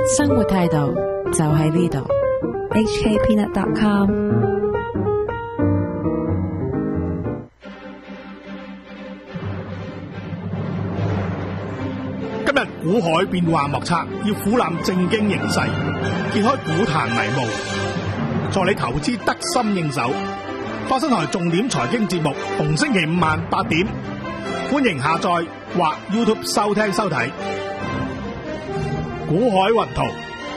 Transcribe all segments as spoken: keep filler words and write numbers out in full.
生活態度就喺呢度。 H K peanut dot com。 今日股海變幻莫測，要俯覽正經形勢，揭開股壇迷霧，助你投資得心應手。花生台重點財經節目，逢星期五晚八點，歡迎下載或 YouTube 收聽收睇。股海雲圖。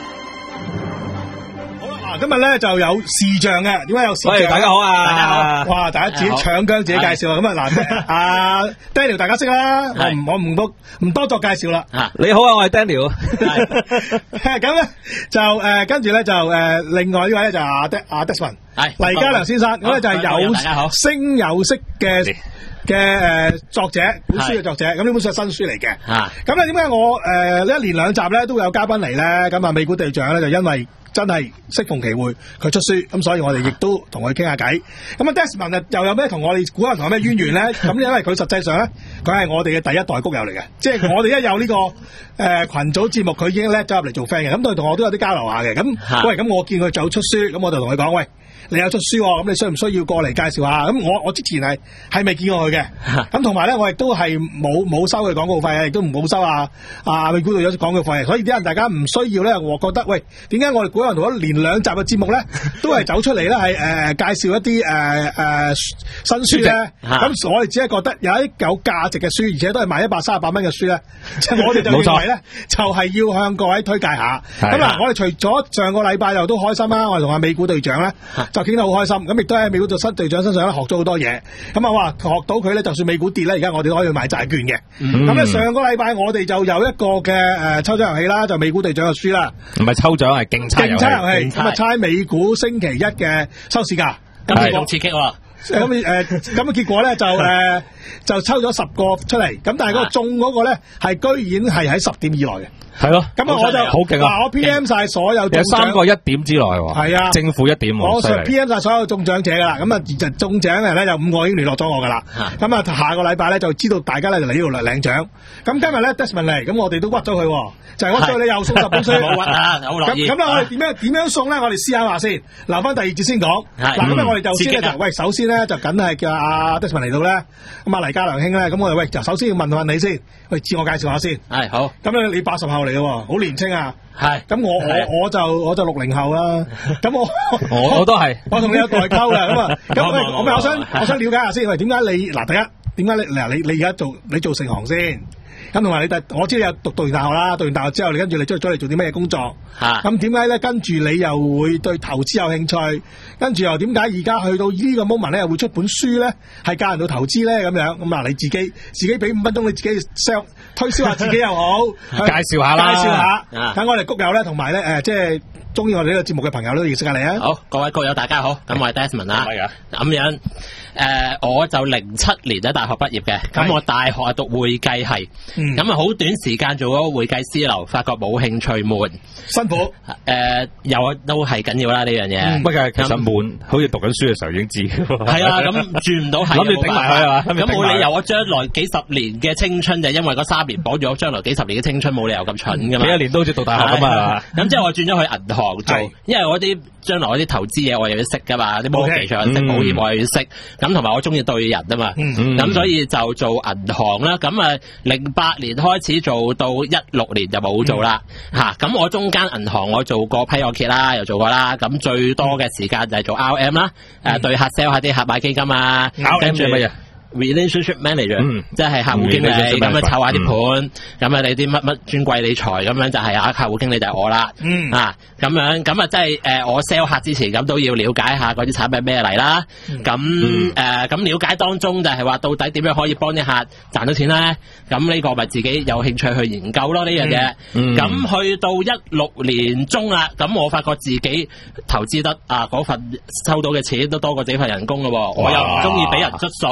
今日咧就有視像嘅，點解有視像？ 喂，大家好啊！ 大家好！哇，大家自己搶姜自己介紹啊！咁啊嗱，阿 Daniel 大家識啦，我唔我唔多唔多作介紹啦。 你好啊，我係 Daniel。 咁咧就誒跟住咧就誒另外呢位咧就阿 De 阿 Desmond， 係黎家良先生，咁咧就係有聲有色嘅嘅誒作者，本書嘅作者，咁呢本書係新書嚟嘅。咁咧點解我誒一連兩集咧都會有嘉賓嚟咧？咁啊美股隊長咧就因為真係適逢其會，佢出書，咁所以我哋亦都同佢傾下偈。咁啊 Desmond 又有咩同我哋估下同有咩淵源咧？咁因為佢實際上咧，佢係我哋嘅第一代谷友嚟嘅，即係我哋一有呢、這個誒、呃、群組節目，佢已經叻咗入嚟做 friend 嘅。咁佢同我都有啲交流下嘅。咁喂，咁我見佢就出書，咁我就同佢講喂。你有出書喎，咁你需唔需要過嚟介紹下？咁我我之前係係未見過佢嘅，咁同埋咧我亦都係冇冇收佢廣告費啊，亦都唔冇收啊啊美股度有廣告費，所以啲人大家唔需要咧，我覺得喂，點解我哋股海同一連兩集嘅節目咧，都係走出嚟咧係誒介紹一啲誒誒新書咧？咁我哋只係覺得有啲有價值嘅書，而且都係賣一百三十八蚊嘅書咧，即係我哋就認為咧，就係要向各位推介下。咁嗱，我哋除咗上個禮拜又都開心啦，我哋同阿美股隊長咧。就傾得好開心，咁亦都喺美股做新隊長身上咧學咗好多嘢，咁啊哇學到佢咧，就算美股跌咧，而家我哋都可以買債券嘅。咁咧、嗯、上個禮拜我哋就有一個嘅誒、呃、抽獎遊戲啦，就美股隊長嘅書啦， 唔係抽獎係競猜遊戲， 咁啊猜美股星期一嘅收市價， 咁好刺激喎！ 咁誒咁嘅結果咧就誒、呃、就抽咗十個出嚟，咁但係嗰個中嗰個咧係居然係喺十點以內嘅。 係咯， 咁啊我就好勁啊！ 嗱，我 P M 晒所有有三個一點之內喎，係啊，政府一點喎， 我 P M 晒所有中獎者噶啦，咁啊就中獎嘅咧有五個已經聯絡咗我噶啦，咁啊下個禮拜咧就知道大家咧就嚟呢度嚟領獎。咁今日咧 Desmond 嚟，咁我哋都屈咗佢，就係屈咗你又送十本書， 冇屈啊，好樂意。 咁咁咧我哋點樣點樣送咧？我哋思考下先，留翻第二節先講。嗱，咁啊我哋就先咧就喂，首先咧就梗係叫阿 Desmond 嚟到咧，咁啊黎家良兄咧，咁我哋喂就首先要問問你先，喂自我介紹下先。 係好。 咁咧你八十後嚟嘅，好年青。啊， 係， 咁我我我就我就六零後啦，咁我我我都係， 我同你有代溝嘅，咁啊，咁喂，我咪我想我想了解下先，喂，點解你嗱第一，點解你嗱你你而家做你做成行先？咁同埋你第，我知你有讀讀完大學啦，讀完大學之後，你跟住你出咗嚟做啲咩嘢工作？嚇，咁點解咧？跟住你又會對投資有興趣？跟住又點解而家去到呢個 moment 咧，又會出本書咧，係教人到投資咧咁樣？咁啊，你自己自己俾五分鐘，你自己 sell 推銷下自己又好， 介紹下啦， 介紹下，等我哋谷友咧，同埋咧誒，即係中意我哋呢個節目嘅朋友都認識下你啊！ 好，各位谷友大家好，咁我係 Desmond 啦，係啊，咁樣誒，我就零七年喺大學畢業嘅，咁我大學係讀會計系，咁啊好短時間做咗會計師樓，發覺冇興趣悶， 辛苦， 誒有都係緊要啦呢樣嘢。 不過其實悶，好似讀緊書嘅時候已經知。係啊，咁轉唔到係， 諗住頂埋佢啊！ 咁冇理由我將來幾十年嘅青春就因為嗰三年綁住我將來幾十年嘅青春，冇理由咁蠢噶嘛。 幾一年都好似讀大學咁嘛。 咁之後我轉咗去銀行做，因為我啲將來嗰啲投資嘢我又要識噶嘛，啲摩期上識保險我又要識，咁同埋我中意對人啊嘛，咁所以就做銀行啦。咁啊零八年開始做到一六年就冇做啦，吓咁我中間銀行我做過批按揭啦，又做過啦，咁最多嘅時間就係做 R M 啦，誒對客 sell 下啲客買基金啊，跟住乜嘢 relationship manager，即係客戶經理咁樣湊下啲盤，咁啊你啲乜乜專櫃理財咁樣就係啊客戶經理就係我啦，啊咁樣咁啊即係誒我 sell 客之前咁都要了解下嗰啲產品咩嚟啦，咁誒咁了解當中就係話到底點樣可以幫啲客賺到錢咧？咁呢個咪自己有興趣去研究咯呢樣嘢。咁去到一六年中啦，咁我發覺自己投資得啊嗰份收到嘅錢都多過自己份人工咯，我又唔中意俾人捽數。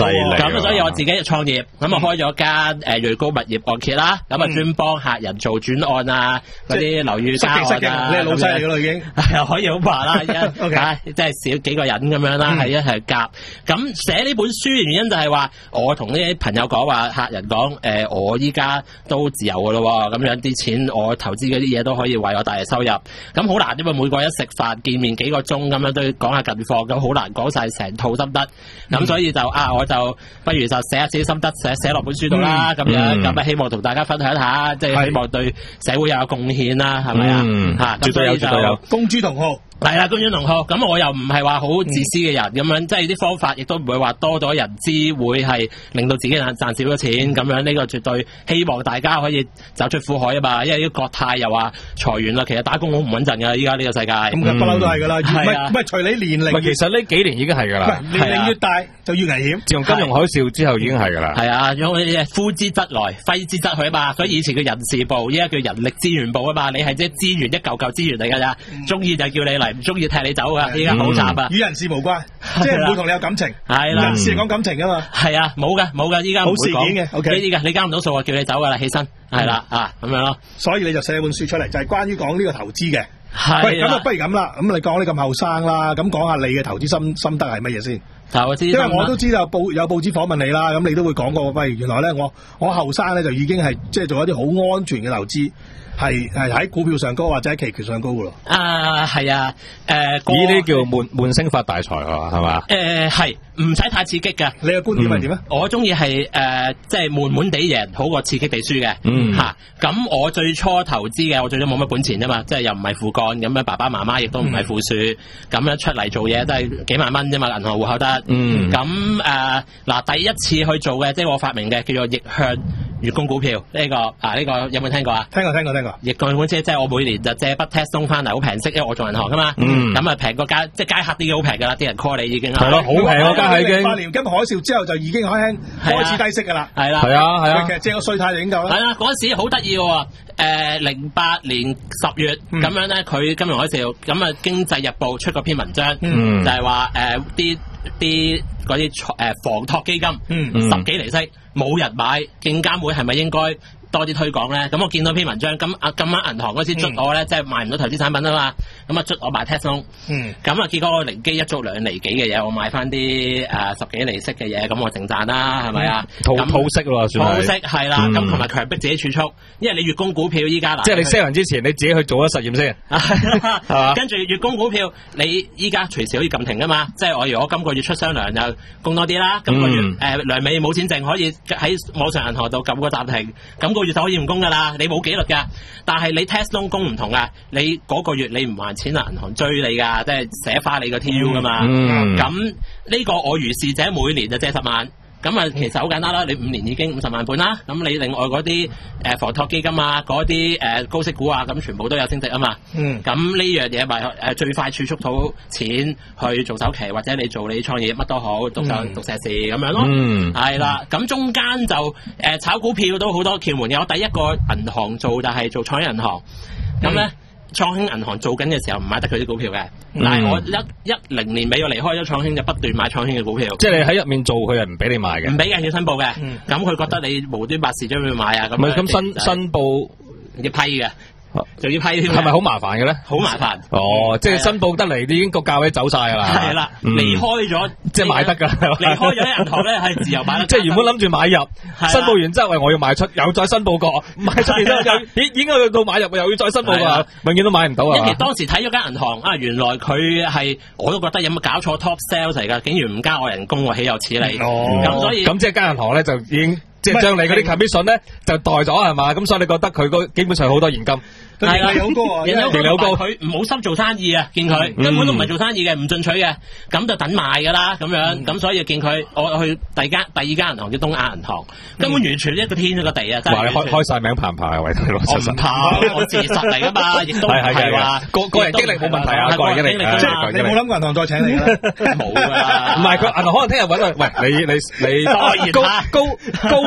咁所以我自己創業，咁啊開咗間誒瑞高物業按揭啦，咁啊專幫客人做轉按啊，嗰啲樓宇加按啊， 你係老細嚟噶啦已經， 係可以好話啦，一即係少幾個人咁樣啦，係一齊夾。咁寫呢本書嘅原因就係話，我同呢啲朋友講話，客人講誒，我依家都自由噶咯，咁樣啲錢我投資嗰啲嘢都可以為我帶嚟收入。咁好難，因為每個一食飯見面幾個鐘咁樣都要講下近況，咁好難講晒成套心得。咁、嗯、所以就啊，我就不如就寫下自己心得，寫寫落本書度啦。咁、嗯、樣咁啊，希望同大家分享一下，即、就、係、是、希望對社會有貢獻啦，係咪啊？吓，絕對有，絕對有，公諸同好。係啦，公諸同好。咁我又唔係話好自私嘅人，咁、嗯、樣即係啲方法亦都唔會話多咗人知，會係令到自己賺賺少咗錢。咁樣呢個絕對希望大家可以走出苦海啊嘛。因為啲國泰又話裁員啦，其實打工好唔穩陣噶，依家呢個世界。咁不嬲都係噶啦，唔係唔係隨你年齡。 其實呢幾年已經係噶啦， 年齡越大就越危險。 自從金融海嘯之後已經係噶啦。 係啊，因為呼之則來，揮之則去啊嘛。所以以前嘅人事部，依家叫人力資源部啊嘛。你係即係資源一嚿嚿資源嚟噶咋，中、嗯、意就叫你嚟，唔中意踢你走噶。依家好慘啊！與人事無關，即係唔會同你有感情。係啦，人事係講感情噶嘛。係啊，冇噶冇噶，依家冇事件嘅。O K，呢啲噶，你交唔到數啊，叫你走噶啦，起身。係啦、嗯、啊，咁樣咯。所以你就寫一本書出嚟，就係、是、關於講呢個投資嘅。喂，咁啊，不如咁啦，咁你講你咁後生啦，咁講下你嘅投資心心得係乜嘢先？投資，因為我都知道報有報紙訪問你啦，咁你都會講過，喂，原來咧我我後生咧就已經係即係做一啲好安全嘅投資。係係喺股票上高或者喺期權上高噶咯。啊，係啊，誒、呃，呢啲叫悶悶聲發大財啊，係嘛？ 誒，係唔使太刺激嘅。你嘅觀點係點咧？我中意係誒，即係悶悶地贏好過刺激地輸嘅。嗯，吓咁、啊、我最初投資嘅，我最初冇乜本錢啫嘛，即係又唔係父幹咁樣，爸爸媽媽亦都唔係富庶，咁、嗯、樣出嚟做嘢都係幾萬蚊啫嘛，銀行戶口得。嗯，咁誒嗱，第一次去做嘅，即係我發明嘅，叫做逆向月供股票呢、這個啊，呢、這個有冇聽過啊？聽過，聽過，聽過。逆向股即係我每年就借筆 test 送翻嚟，好平息，因為我做銀行噶嘛。嗯。咁啊平個街，即係街客啲嘅好平噶啦，啲人 call 你已經係咯，好平啊！街客已經。八年金融海嘯之後就已經開開始低息噶啦。係啦。係啊係啊。其實借個稅貸就已經夠啦。係啦，嗰陣時好得意嘅，誒零八年十月咁、嗯、樣咧，佢金融海嘯咁啊，經濟日報出個篇文章，嗯、就係話誒啲啲嗰啲誒房託基金，嗯、十幾厘息冇人買，證監會係咪應該多啲推廣咧？咁我見到篇文章，咁啊咁啱銀行嗰時捽我咧，即係買唔到投資產品啊嘛，咁啊捽我買 Tesla，咁啊結果我靈機一觸兩厘幾嘅嘢，我買翻啲誒十幾厘息嘅嘢，咁我淨賺啦，係咪啊？套套息咯，算係。套息係啦，咁同埋強迫自己儲蓄，因為你月供股票依家嗱，即係你 sell 人之前，你自己去做咗實驗先，係嘛？跟住月供股票，你依家隨時可以撳停噶嘛？即係我如果今個月出雙糧就供多啲啦，今個月誒糧尾冇錢剩，可以喺網上銀行度撳個暫停，咁個月就可以唔供噶啦，你冇紀律噶。但係你 test loan 供唔同啊，你嗰個月你唔還錢啊，銀行追你噶，即係寫花你個 T U 噶嘛。咁、嗯、呢個我如是者每年就借十萬。咁啊，其實好簡單啦，你五年已經五十萬本啦。咁你另外嗰啲誒房託基金啊，嗰啲誒高息股啊，咁全部都有升值啊嘛。嗯。咁呢樣嘢咪誒最快儲蓄到錢去做首期，或者你做你創業乜都好，讀上讀碩士咁樣咯。嗯。係啦，咁中間就誒、呃、炒股票都好多竅門嘅。我第一個銀行做就係做創興銀行。咁咧。嗯創興銀行做緊嘅時候唔買得佢啲股票嘅、嗯，但係我一一零年尾我離開咗創興，就不斷買創興嘅股票。即係你喺入面做，佢係唔俾你買嘅，唔俾嘅，要申報嘅。咁、嗯、佢覺得你無端白事將佢買啊，咁。唔係咁申申報要批嘅。就要批，係咪好麻煩嘅咧？好麻煩。哦，即係申報得嚟，已經個價位走晒噶啦。係啦，離開咗，即係買得噶。離開咗銀行咧，係自由買得。即係原本諗住買入，申報完之後，喂，我要賣出，又再申報過，賣出然之後又，已已經去到買入，又要再申報過，永遠都買唔到啊！因為當時睇咗間銀行啊，原來佢係，我都覺得有冇搞錯 top sales 嚟噶，竟然唔加我人工，豈有此理！哦，咁所以咁即係間銀行咧就已經。即係將你嗰啲 commission 咧就代咗係嘛，咁所以你覺得佢個基本上好多現金，係啦，好高啊，盈利好高，佢唔好心做生意啊，見佢、嗯、根本都唔係做生意嘅，唔進取嘅，咁就等賣噶啦，咁樣，咁、嗯、所以見佢，我去第二間第二間銀行叫東亞銀行，根本完全一個天一個地啊，真係。話你開開晒名怕唔怕啊？喂，大佬，我唔怕，我事實嚟噶嘛，亦都係話個個人經歷冇問題啊，個人經歷，即係你冇諗過銀行再請你啦？冇啊，唔係佢銀行可能聽日搵佢，喂，你你你高高高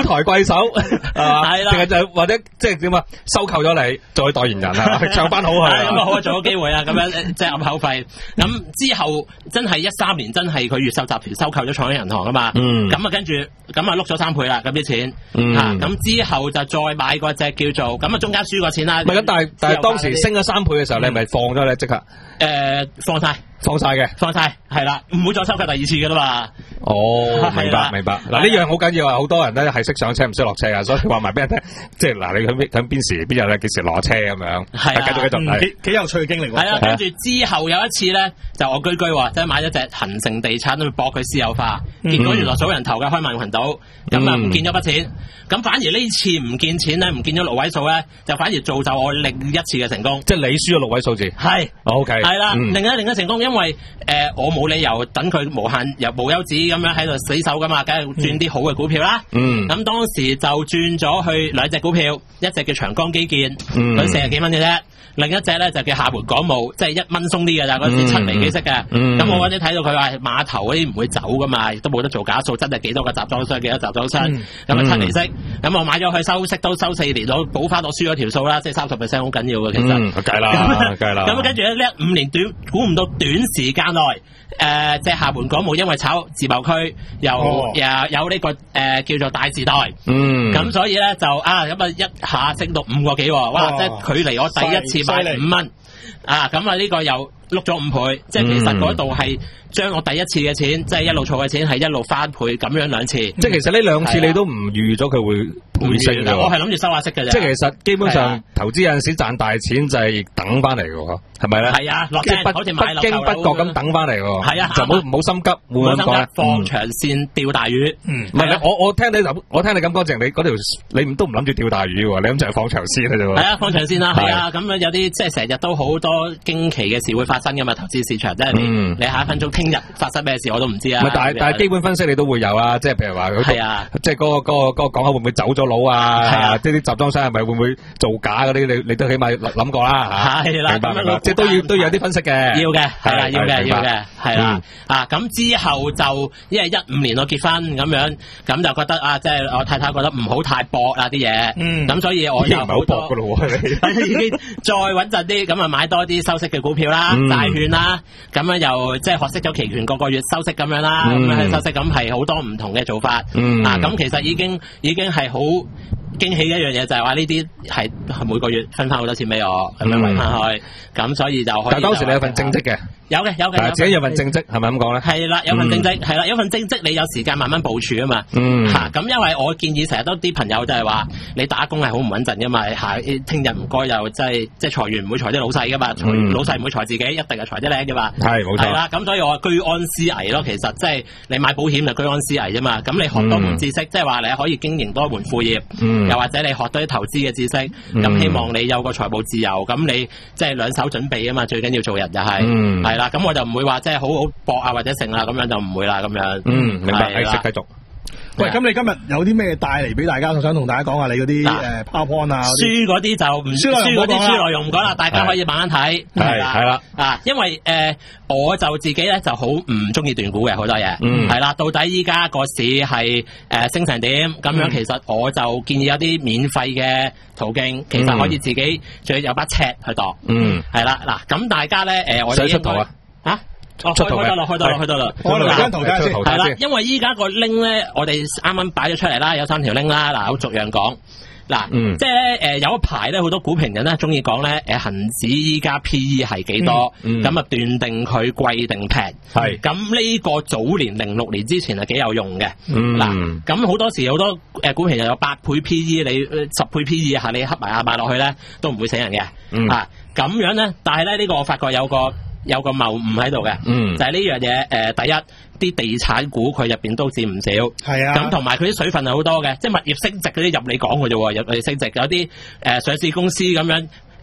台貴手係啦， 定係就或者即係點啊？收購咗你做代言人啊，唱翻好去咁啊好啊，做咗機會啊，咁樣即係揞口費。咁之後真係一三年真係佢越秀集團收購咗創興銀行啊嘛，咁啊跟住咁啊碌咗三倍啦，咁啲錢嚇，咁之後就再買嗰隻叫做咁啊中間輸過錢啦。 唔係咁，但係但係當時升咗三倍嘅時候，你係咪放咗咧即刻？ 誒放晒。 放晒嘅， 放晒係啦，唔會再收購第二次噶啦嘛。 哦，明白明白。嗱呢樣好緊要啊，好多人咧係識上車唔識落車啊，所以話埋俾人聽，即係嗱你響響邊時邊日咧幾時落車咁樣。係啊，繼續繼續， 幾幾有趣嘅經歷。 係啊，跟住之後有一次咧，就我居居話即係買咗隻恒盛地產去博佢私有化，結果原來數人頭嘅開曼群島，咁啊唔見咗筆錢，咁反而呢次唔見錢咧，唔見咗六位數咧，就反而造就我另一次嘅成功。 即係你輸咗六位數字。係。O K。係啦， 另一另一成功。因為誒、呃、我冇理由等佢無限又無休止咁樣喺度死守噶嘛，梗係轉啲好嘅股票啦。嗯，咁當時就轉咗去兩隻股票，一隻叫長江基建，佢四十幾蚊嘅啫。另一隻咧就叫廈門港務，即係一蚊鬆啲嘅咋，嗰時七厘幾息嘅。咁、嗯、我嗰陣睇到佢話碼頭嗰啲唔會走噶嘛，亦都冇得做假數，真係幾多個集裝箱，幾多集裝箱，咁、嗯、啊七厘息。咁、嗯、我買咗佢收息都收四年，我補翻我輸咗條數啦，即係三十 percent 好緊要嘅其實。嗯， 計啦，計啦。 咁跟住咧呢五年短，估唔到短時間內，誒、呃，即係廈門港務因為炒自貿區，又、哦、又有呢、這個誒、呃、叫做大時代。嗯。咁所以咧就啊咁啊一下升到五個幾，哇！哦、即係距離我第一次買五蚊，啊咁啊呢個又碌咗五倍，即係其實嗰度係將我第一次嘅錢，即係一路儲嘅錢係一路翻倍咁樣兩次。即係其實呢兩次你都唔預咗佢會倍升嘅。 我係諗住收下息嘅啫。 即係其實基本上投資有陣時賺大錢就係等翻嚟嘅，係咪咧？ 係啊，落正好似買樓不經不覺咁等翻嚟嘅。係啊，就唔好唔好心急，唔好咁講。 放長線釣大魚。 唔係我我聽你咁，我聽你咁講，淨你嗰條你都唔諗住釣大魚喎，你諗住係放長線嘅啫喎。 係啊，放長線啦，係啊，咁有啲即係成日都好多驚奇嘅事會發生㗎嘛，投資市場即係你你下一分鐘聽日發生咩事我都唔知啊。 但係但係基本分析你都會有啊，即係譬如話係啊，即係嗰個嗰個嗰個港口會唔會走咗佬啊？係啊，即係啲集裝箱係咪會唔會造假嗰啲？你你都起碼諗過啦嚇。係啦，明白明白，即係都要都要有啲分析嘅。要嘅，係啦，要嘅，要嘅，係啦。啊，咁之後就因為一五年我結婚咁樣，咁就覺得啊，即係我太太覺得唔好太搏啊啲嘢。嗯。咁所以我就唔係好搏㗎咯喎，已經再穩陣啲，咁啊買多啲收息嘅股票啦、債券啦，咁樣又即係學識咗期權個個月收息咁樣啦，咁樣收息咁係好多唔同嘅做法。嗯。啊，咁其實已經已經係好驚喜嘅一樣嘢，就係話呢啲係每個月分翻好多錢俾我，咁樣圍翻去，咁所以就可以。但係當時你有份正職嘅。有嘅有嘅，自己有份正職係咪咁講咧？係啦，有份正職係啦，有份正職你有時間慢慢部署啊嘛。嗯。嚇，咁因為我建議成日都啲朋友就係話，你打工係好唔穩陣噶嘛。嚇，聽日唔該又即係即係裁員唔會裁啲老細噶嘛，老細唔會裁自己，一定係裁啲靚噶嘛。係冇錯。係啦，咁所以我居安思危咯。其實即係你買保險就居安思危啫嘛。咁你學多門知識，即係話你可以經營多一門副業，又或者你學多啲投資嘅知識。咁希望你有個財務自由，咁你即係兩手準備啊嘛。最緊要做人就係係。嗱，咁我就唔會話即係好好搏啊，或者成啊，咁樣就唔會啦，咁樣。嗯，明白。繼續繼續。 喂，咁你今日有啲咩帶嚟俾大家？我想同大家講下你嗰啲誒 PowerPoint 啊。書嗰啲就唔書嗰啲書內容唔講啦，大家可以慢慢睇。係係啦。啊，因為誒我就自己咧就好唔中意斷估嘅好多嘢。嗯。係啦，到底依家個市係誒升成點？咁樣其實我就建議有啲免費嘅途徑，其實可以自己最有把尺去度。嗯。係啦，嗱，咁大家咧誒，我哋出圖啊。嚇！哦，開開得啦，開得啦，開得啦。 我嚟張圖睇先。 係啦，因為依家個 link 咧，我哋啱啱擺咗出嚟啦，有三條 link 啦。嗱，我逐樣講。嗱，嗯、即係咧，誒有一排咧，好多股評人咧中意講咧，誒恆指依家 P E 係幾多？咁啊、嗯嗯、斷定佢貴定平。係咁呢個早年零六年之前係幾有用嘅。嗱，咁好多時好多誒股評人有八倍 P E， 你十倍 P E 下你合埋啊買落去咧，都唔會死人嘅。嗯、啊，咁樣咧，但係咧呢、呢個我發覺有個有個謬誤喺度嘅，嗯、就係呢樣嘢。誒、呃，第一啲地產股佢入邊都佔唔少，係啊，咁同埋佢啲水分係好多嘅，即係物業升值嗰啲入你講嘅啫喎，入你升值有啲誒、呃、上市公司咁樣。誒、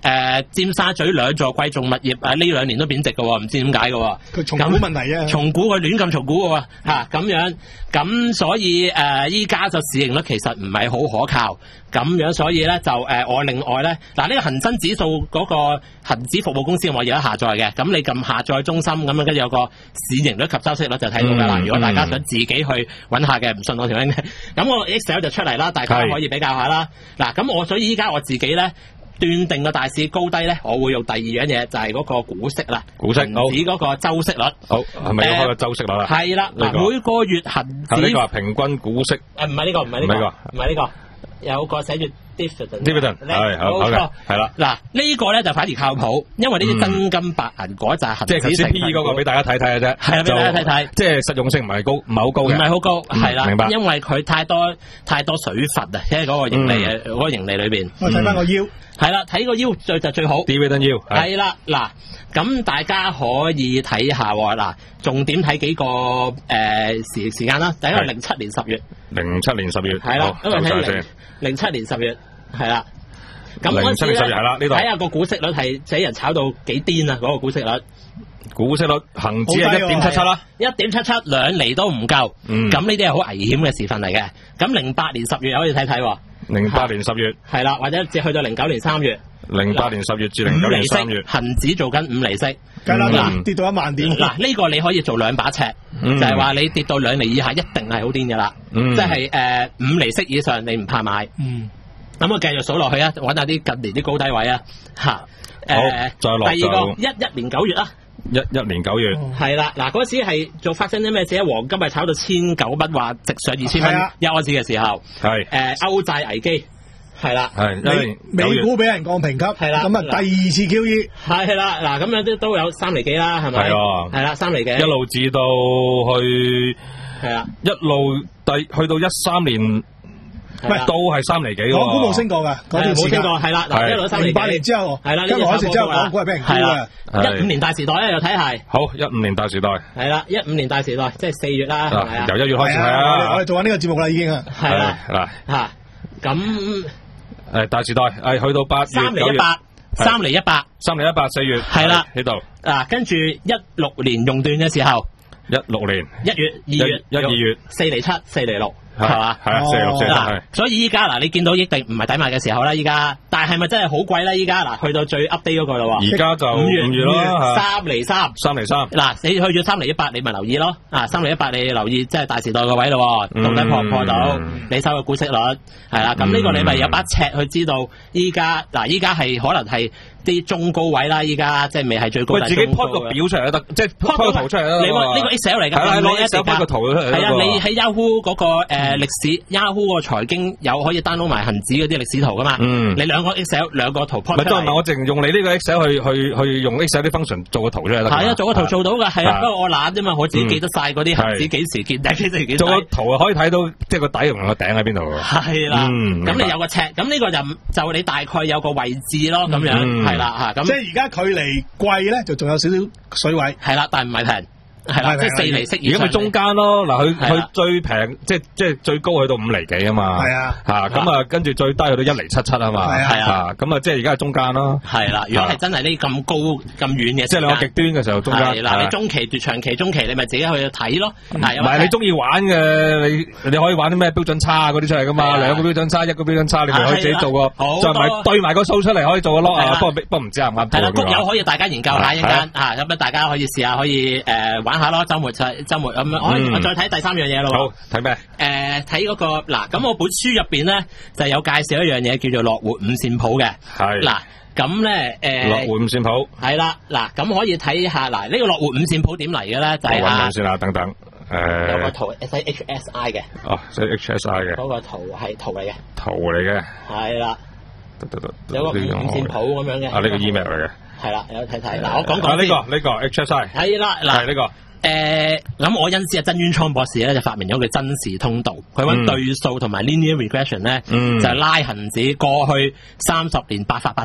誒尖沙咀兩座貴重物業誒呢兩年都貶值嘅喎，唔知點解嘅喎。 佢重估問題啊！ 重估佢亂咁重估嘅喎嚇咁樣，咁所以誒依家就市盈率其實唔係好可靠，咁樣所以咧就誒我另外咧嗱呢個恒生指數嗰個恆指服務公司我而家下載嘅，咁你撳下載中心咁樣跟住有個市盈率及收息率就睇到㗎啦。如果大家想自己去揾下嘅，唔信我條 link 嘅，咁我 Excel 就出嚟啦，大家可以比較下啦。嗱咁我所以依家我自己咧。斷定個大市高低咧，我會用第二樣嘢，就係、是、嗰個股息啦， 股息， 恒指嗰個周息率。 好，係咪要開個周息率啦？係、 呃、啦，嗱、這個，每個月恒指。呢、這個平均股息。誒，唔係呢個，唔係呢個， 唔係呢個，有個寫住 dividend。 dividend 係冇錯，係啦。嗱， 呢個咧就反而靠譜，因為呢啲真金白銀嗰扎恒指成分股。即係 P E 嗰個俾大家睇睇嘅啫。係啊，俾大家睇睇。即係實用性唔係高，唔係好高嘅。唔係好高，係、嗯、啦。明白。因為佢太多太多水分啊，因為嗰個盈利誒，嗰、嗯那個盈利裏邊。我睇翻個腰。係啦，睇個腰最就最好。dividend yield 係啦，嗱，咁大家可以睇下喎，嗱，重點睇幾個誒時時間啦。第一個零七年十月，零七年十月係啦，因為睇零七年十月係啦。咁零七年十月係啦，呢度睇下個股息率係俾人炒到幾癲啊！嗰個股息率，股息率恒指係一點七七啦，一點七七兩厘都唔夠。咁呢啲係好危險嘅時分嚟嘅。咁零八年十月可以睇睇。零八年十月係啦，或者至去到零九年三月，零八年十月至零九年三月，恒指做緊五厘息，梗係啦，跌到一萬點。嗱，呢個你可以做兩把尺，嗯、就係、是、話你跌到兩厘以下，一定係好癲噶啦，即係誒五厘息以上你唔怕買。嗯，咁我繼續數落去啊，揾下啲近年啲高低位啊，吓，誒，再落第二個一一年九月啊。一一年九月係啦，嗱嗰時係做發生啲咩事咧？黃金係炒到千九蚊，話直上二千蚊一盎司嘅時候，係誒歐債危機係啦，係美美股俾人降評級係啦，咁啊第二次 Q E 係啦，嗱咁樣都都有三厘幾啦，係咪？係啊，係啦，三厘幾一路至到去係啦，一路第去到一三年。唔係都係三厘幾喎，港股冇升過㗎，嗰段時間係啦，嗱一路三厘幾，零八年之後係啦，跟住嗰時之後港股係俾人沽嘅，一五年大時代咧又睇係，好一五年大時代係啦，一五年大時代即係四月啦，係啊，由一月開始係啊，我哋做緊呢個節目啦已經啊，係啦嗱嚇咁誒大時代係去到八月三厘一百，三厘一百，三厘一百四月係啦喺度嗱，跟住一六年熔斷嘅時候，一六年一月二月一二月四厘七，四厘六。係嘛？係啊，四六四係。所以依家嗱，你見到益定唔係抵買嘅時候啦，依家，但係咪真係好貴咧？依家嗱，去到最 update 嗰個咯喎。而家就五月五月咯，三厘三，三厘三。嗱，你去咗三厘一百，你咪留意咯。啊，三厘一百你留意，即係大時代個位咯，到底破唔破到？你收嘅股息率係啦，咁呢個你咪有把尺去知道依家嗱，依家係可能係啲中高位啦，依家即係未係最高。喂，自己 plot 個表出嚟都得，即係 plot 個圖出嚟啦。你呢個 Excel 嚟㗎，係攞 Excel plot 個圖出嚟。係啊，你喺 Yahoo 嗰個誒。誒，歷史 Yahoo 個財經有可以 download 埋恒指嗰啲歷史圖噶嘛？嗯，你兩個 Excel 兩個圖 plot 出嚟。唔係，當然我淨用你呢個 Excel 去去去用 Excel 啲 function 做個圖出嚟得。係啊，做個圖做到噶，係啊，不過我懶啫嘛，我自己記得晒嗰啲恒指幾時見底，幾時見底。做個圖可以睇到即係個底同個頂喺邊度。係啦，咁你有個尺，咁呢個就就你大概有個位置咯，咁樣係啦吓。咁即係而家距離貴咧，就仲有少少水位。係啦，但係唔係平。係啦，即係四厘息，而家佢中間咯。嗱，佢佢最平，即係即係最高去到五厘幾啊嘛。係啊，吓咁啊，跟住最低去到一厘七七啊嘛。係啊，咁啊，即係而家係中間咯。係啦，如果係真係呢咁高咁遠嘅，即係兩個極端嘅時候，中間。係啦，你中期奪長期，中期你咪自己去睇咯。係，唔係你中意玩嘅，你你可以玩啲咩標準差嗰啲出嚟噶嘛？兩個標準差，一個標準差，你咪可以自己做個，就咪對埋個數出嚟，可以做個 lock 啊。不過不過唔知啱唔啱。係啦，谷友可以大家研究下一間啊，咁啊大家可以試下，可以誒玩下咯，周末就周末咁樣，我、嗯、我再睇第三樣嘢咯。好，睇咩？誒、呃，睇嗰、那個嗱，咁我本書入邊咧就有介紹一樣嘢叫做樂活五線譜嘅。係嗱，咁咧誒，樂活五線譜係啦，嗱，咁可以睇下嗱，呢、這個樂活五線譜點嚟嘅咧？就係、是、啊，揾先啦，等等，誒、呃，有個圖 S H S I 嘅。哦，即係 H S I 嘅。嗰個圖係圖嚟嘅。圖嚟嘅。係啦。得得得。有個五線譜咁樣嘅。啊，呢、這個 email 嚟嘅。係啦，有睇睇。嗱，我講講先。呢、啊這個呢、這個 H S I。係啦，嗱，係呢個。誒、呃，咁我因斯啊，曾淵滄博士咧就發明咗佢真實通道，佢揾對數同埋 linear regression 咧、嗯，就係、是、拉恒指過去三十年百發百中，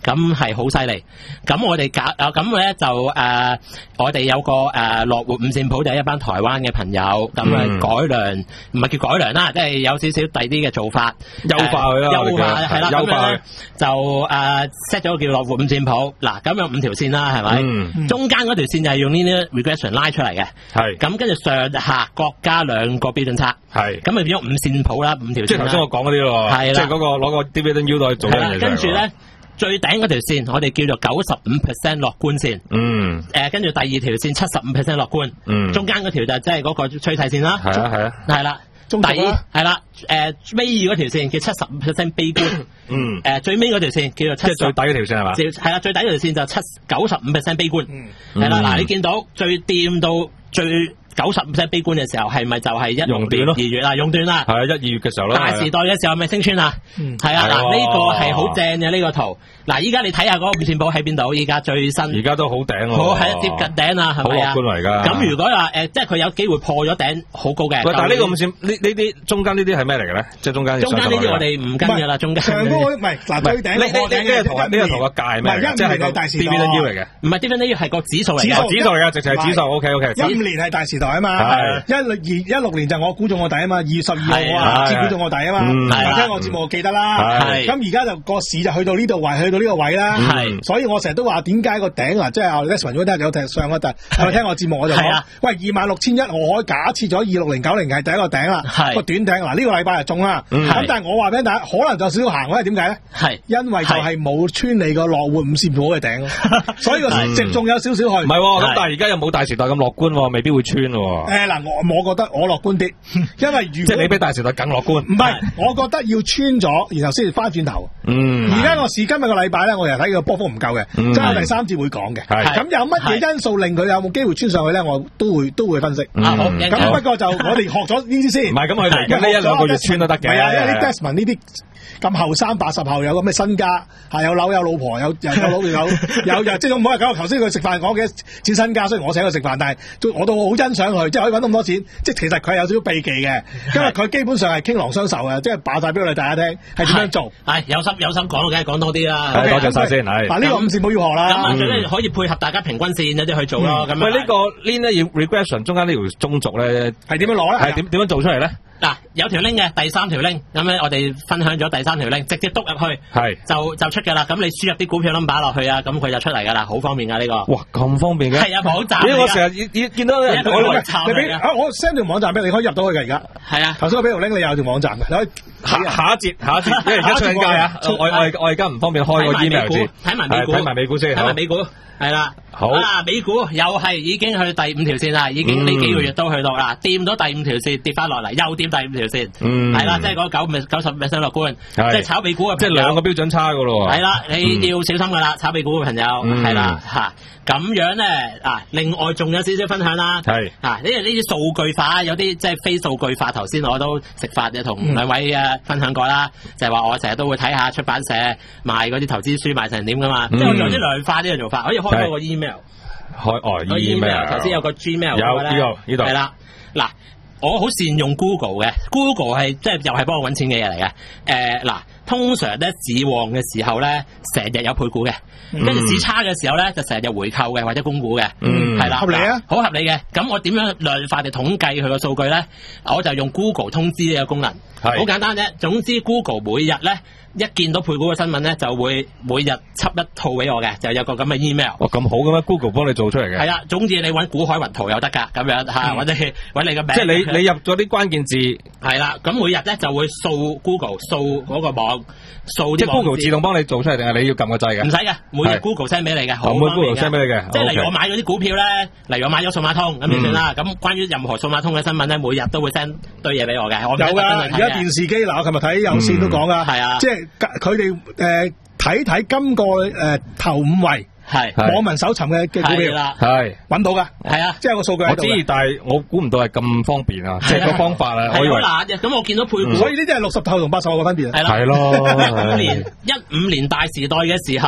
咁係好犀利。咁我哋搞啊，咁咧就誒、呃，我哋有個誒樂活五線譜就係一班台灣嘅朋友，咁啊、嗯、改良，唔係叫改良啦，即係有少少第啲嘅做法，優化佢啦，優化係啦，咁樣就誒 set 咗個叫樂活五線譜。嗱，咁有五條線啦，係咪？嗯、中間嗰條線就係用呢啲 regression 拉出嚟嘅，係。咁跟住上下各加兩個標準差，係。咁咪變咗五線譜啦，五條線。即係頭先我講嗰啲咯，係啦，即係嗰個攞個 dividend yield 去做嘅嘢。跟住咧。最頂嗰條線，我哋叫做九十五 percent 樂觀線。嗯。誒，跟住第二條線七十五 percent 樂觀。嗯。中間嗰條就即係嗰個趨勢線啦。係啊係啊。係啦。中底係啦。誒，尾二嗰條線叫七十五 percent 悲觀。嗯。誒，最尾嗰條線叫做七。即係最底嗰條線係嘛？係啦，最底嗰條線就七九十五 percent 悲觀。嗯。係啦，嗱，你見到最掂到最九十五 percent 悲觀嘅時候，係咪就係一六年二月啊？熔斷啦。係啊，一二月嘅時候咯。大時代嘅時候咪升穿啊？嗯。係啊，嗱，呢個係好正嘅呢個圖。嗱，依家你睇下嗰個五線譜喺邊度？依家最新，而家都好頂喎，好係接近頂啊，係咪啊？好樂觀嚟㗎。咁如果話誒，即係佢有機會破咗頂，好高嘅。喂，但係呢個五線呢呢啲中間呢啲係咩嚟嘅咧？即係中間。中間呢啲我哋唔跟㗎啦，中間。上高唔係嗱最頂。呢呢呢個圖呢個圖嘅界咩？即係個大時代。dividend yield 嚟嘅。唔係 dividend yield 係個指數嚟嘅。指數指數嚟㗎，直情係指數。O K O K。一五年係大時代啊嘛。係。一二一六年就我估中我底啊嘛，二月十二號啊，先估中我底啊嘛。係。聽我節目我記得啦。係。咁而家就個市就去到呢度位，去到呢個位啦。係，所以我成日都話點解個頂啊，即係阿 Leslie 如果有聽上嗰陣，係咪聽我節目我就講，喂，二萬六千一，我可以假設咗二六零九零係第一個頂啦，係個短頂。嗱呢個禮拜就中啦，咁但係我話俾大家，可能就少少行，因為點解咧？係因為就係冇穿你個樂活五線譜嘅頂，所以個值仲有少少去。唔係，咁但係而家又冇大時代咁樂觀，未必會穿。誒嗱，我我覺得我樂觀啲，因為如果即係你比大時代更樂觀。唔係，我覺得要穿咗，然後先至翻轉頭。嗯，而家個市今日個禮拜咧，我又睇個波幅唔夠嘅，即係第三節會講嘅。咁有乜嘢因素令佢有冇機會穿上去咧？我都會都會分析。啊好，咁不過就我哋學咗呢啲先。唔係咁佢嚟緊呢一兩個月穿都得嘅。係啊，因為啲 Desmond 呢啲咁後生八十後有咁嘅身家，係有樓有老婆有有有老有有有即係唔好話講頭先佢食飯講嘅錢身家，雖然我請佢食飯，但係都我都好欣賞佢，即係可以揾到咁多錢。即係其實佢係有少少秘技嘅，因為佢基本上係傾囊相授嘅，即係爆晒俾我哋大家聽係點樣做。係有心有心講，梗係講多啲啦。多謝晒先。嗱呢個五線譜要學啦。咁啊，最緊要可以配合大家平均線有啲去做咯。咁喂，呢個 lean 咧要 regression 中間呢條中軸咧係點樣攞咧？係點點樣做出嚟咧？嗱，有條 link 嘅第三條 link，咁咧我哋分享咗第三條 link，直接篤入去，係就就出㗎啦。咁你輸入啲股票 number 落去啊，咁佢就出嚟㗎啦，好方便㗎呢個。哇，咁方便嘅？係啊，網站。因為我成日見見到人我你俾啊，我 send 條網站俾你，可以入到去㗎而家。係啊，頭先我俾條 link 你有條網站嘅，你可以下下一節下一節，因為而家出緊街啊，我我我而家唔方便開個 email 先，睇埋美股，睇埋美股先，睇埋美股。係啦，好啊！美股又係已經去第五條線啦，已經呢幾個月都去到啦，掂到第五條線跌翻落嚟，又掂第五條線，係啦，即係嗰九九十 percent 樂觀，即係炒美股嘅，即係兩個標準差噶咯。係啦，你要小心噶啦，炒美股嘅朋友係啦吓，咁樣咧啊，另外仲有少少分享啦，係啊，呢呢啲數據化，有啲即係非數據化，頭先我都食飯嘅同兩位嘅分享過啦，就係話我成日都會睇下出版社賣嗰啲投資書賣成點噶嘛，即係我做啲量化呢個做法，可以開。開個 email，開哦 email，頭先有個 Gmail 有呢度呢度係啦，嗱，我好善用 Google 嘅 ，Google 係即係又係幫我搵錢嘅嘢嚟嘅，誒、呃、嗱，通常咧市旺嘅時候咧，成日有配股嘅，跟住市差嘅時候咧，就成日有回購嘅或者供股嘅，嗯，係啦，合理啊，好合理嘅，咁我點樣量化地統計佢個數據咧？我就用 Google 通知呢個功能，係好簡單啫，總之 Google 每日咧。一見到配股嘅新聞咧，就會每日輯一套俾我嘅，就有個咁嘅 email。哇，咁好嘅咩 ？Google 幫你做出嚟嘅。係啊，總之你揾股海雲圖又得㗎，咁樣嚇，或者揾你個名。即係你你入咗啲關鍵字。係啦，咁每日咧就會掃 Google 掃嗰個網，掃啲。即係 Google 自動幫你做出嚟定係你要撳個掣嘅？唔使嘅，每日 Google send 俾你嘅，好方便嘅。Google send 俾你嘅。即係例如我買咗啲股票咧，例如我買咗數碼通咁就算啦。咁關於任何數碼通嘅新聞咧，每日都會 send 堆嘢俾我嘅。有㗎，而家電視機嗱，我琴日睇有線都講㗎。係啊，即係。佢哋誒睇睇今個誒、呃、頭五位係網民搜尋嘅嘅股票啦，係揾到噶，係啊，即係個數據喺度。我知，但係我估唔到係咁方便啊，即係個方法啊，我以為難嘅。咁我見到配股，所以呢啲係六十後同八十後嘅分別啊。係咯，一五年一五年大時代嘅時候。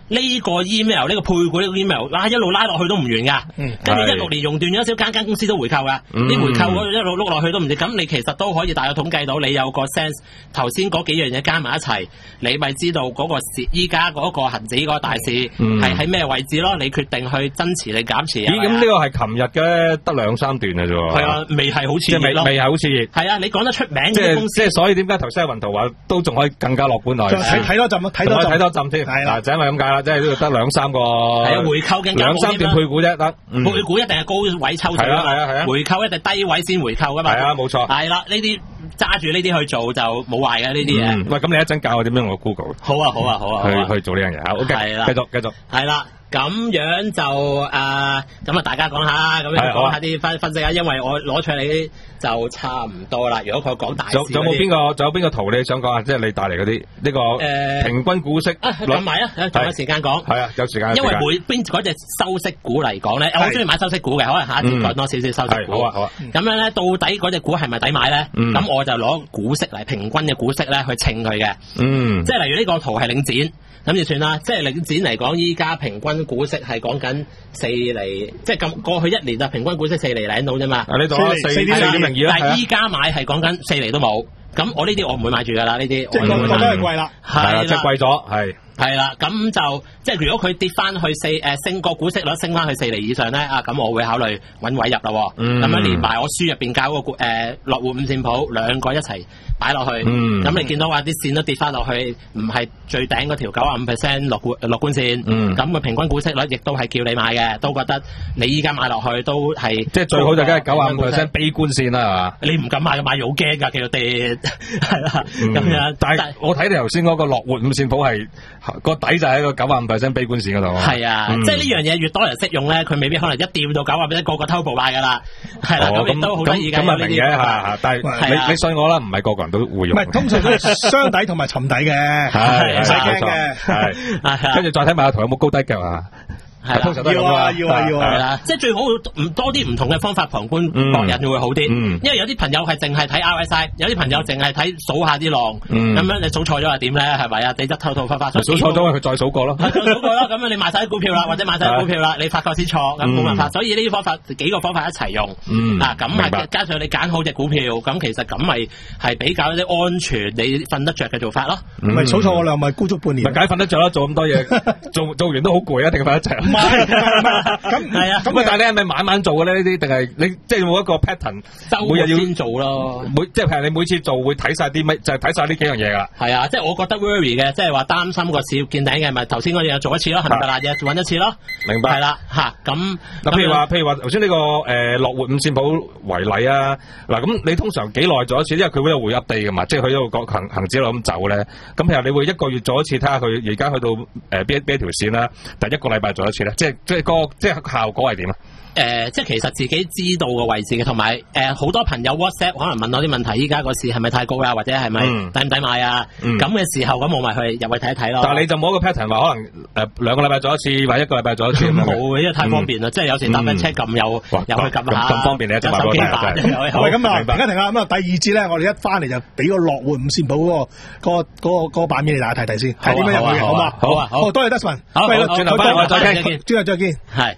呢個 email 呢個配股呢個 email， 哇一路拉落去都唔完噶，跟住一六年熔斷咗少間間公司都回購噶，啲回購一路碌落去都唔知，咁你其實都可以大約統計到，你有個 sense 頭先嗰幾樣嘢加埋一齊，你咪知道嗰個市依家嗰個恒指嗰個大市係喺咩位置咯？你決定去增持定減持。 咦？咁呢個係琴日嘅得兩三段嘅啫喎。 係啊，未係好似未未係好似係啊，你講得出名嘅公司。 即係所以點解頭先阿雲圖話都仲可以更加樂觀落去？ 睇睇多陣啊，睇多睇多陣添。係啦，就因為咁解啦，即係呢度得兩三個。 係啊，回購嘅兩三段配股啫，得配股一定係高位抽水啊嘛，回購一定低位先回購噶嘛。 係啊，冇錯。 係啦，呢啲揸住呢啲去做就冇壞嘅呢啲嘢。 喂，咁你一陣教我點樣用個 Google？ 好啊，好啊，好啊， 去去做呢樣嘢。好，OK，係啦，繼續繼續。 係啦。咁樣就誒，咁啊大家講下，咁樣講下啲分分析啊，因為我攞出嚟就差唔多啦。如果佢講大市， 仲有冇邊個？仲有邊個圖你想講啊？即係你帶嚟嗰啲呢個誒平均股息啊， 講埋啊，仲有時間講。 係啊，有時間。 因為每邊嗰隻收息股嚟講咧，我好中意買收息股嘅，可能下一節講多少少收息股。 好啊好啊。 咁樣咧，到底嗰隻股係咪抵買咧？咁我就攞股息嚟平均嘅股息咧去稱佢嘅。嗯。即係例如呢個圖係領展。咁就算啦，即係領展嚟講，依家平均股息係講緊四厘，即係咁過去一年就平均股息四厘零到啫嘛。 啊，呢度四四點零二啦。 但係依家買係講緊四厘都冇，咁我呢啲我唔會買住噶啦，呢啲即係覺得係貴啦， 係啦，即係貴咗，係。 係啦，咁就即係如果佢跌翻去四誒升個股息率升翻去四厘以上咧，啊咁我會考慮揾位入咯。咁樣連埋我書入邊交個股誒樂活五線譜兩個一齊擺落去。咁你見到話啲線都跌翻落去，唔係最頂嗰條九十五 percent 樂觀樂觀線。咁個平均股息率亦都係叫你買嘅，都覺得你依家買落去都係即係最好就梗係九十五 percent 悲觀線啦，係嘛？ 你唔敢買嘅買好驚㗎，其實跌係啦咁樣。 但係我睇你頭先嗰個樂活五線譜係。個底就喺個九十五 percent 悲觀線嗰度。 係啊，嗯、即係呢樣嘢越多人識用咧，佢未必可能一掂到九十 percent 個個偷步買噶啦。係啦，咁亦都好得意嘅。 咁啊明嘅嚇，但係你啊、 你信我啦，唔係個個人都會用。 唔係，通常都係雙底同埋沉底嘅，唔使驚嘅。 係，跟住再睇埋個圖有冇高低腳啊？ 係通常都係咁啊， 要啊要啊， 係啦，即係最好唔多啲唔同嘅方法旁觀博人會好啲，因為有啲朋友係淨係睇 R S I， 有啲朋友淨係睇數下啲浪，咁樣你數錯咗係點咧？係咪啊？你一偷偷發發數錯咗，佢再數過咯， 再數過咯，咁樣你買晒啲股票啦，或者買晒啲股票啦，你發覺先錯，咁冇辦法，所以呢啲方法幾個方法一齊用，啊咁係加上你揀好隻股票，咁其實咁咪係比較一啲安全，你瞓得着嘅做法咯。 唔係數錯我量咪沽足半年， 咪梗係瞓得着啦，做咁多嘢，做做完都好攰啊，一定瞓得着。 咁係啊， 咁但係你係咪晚晚做嘅咧？呢啲定係你即係冇一個 pattern，每日要先做咯。 每即係譬如你每次做會睇晒啲乜，就係睇晒呢幾樣嘢噶。 係啊，即係我覺得 worry 嘅，即係話擔心個市要見頂嘅，咪頭先嗰樣做一次咯，係咪啦？日揾一次咯。明白。係啦，吓咁嗱，譬如話，譬如話頭先呢個誒樂活五線譜為例啊，嗱咁你通常幾耐做一次？因為佢會有回 update 噶嘛，即係佢一路講行行指路咁走咧。咁譬如你會一個月做一次，睇下佢而家去到誒邊邊一條線啦，但係一個禮拜做一次咧，即係即係個。即係效果係點啊？ 誒、呃，即係其實自己知道個位置嘅，同埋誒好多朋友 WhatsApp 可能問我啲問題，依家個市係咪太高啦，或者係咪抵唔抵買啊？咁嘅、嗯、時候咁我咪去入去睇一睇咯。但係你就冇一個 pattern 話可能誒兩個禮拜做一次，或者一個禮拜做一次冇嘅，因為太方便啦。嗯、即係有時搭緊車撳又又去撳下，咁方便你一陣手機版。 喂，咁啊，停一停啊！咁啊，第二節咧，我哋一翻嚟就俾個樂活五線譜嗰個嗰個嗰個版面嚟大家睇睇先，係點樣入去嘅？好嘛？好啊，好，多謝 Desmond。好，轉頭翻嚟再見，轉頭再見，係。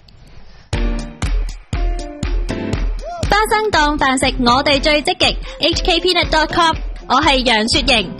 花生當飯食，我哋最積極。H K Peanut dot com， 我係楊雪瑩。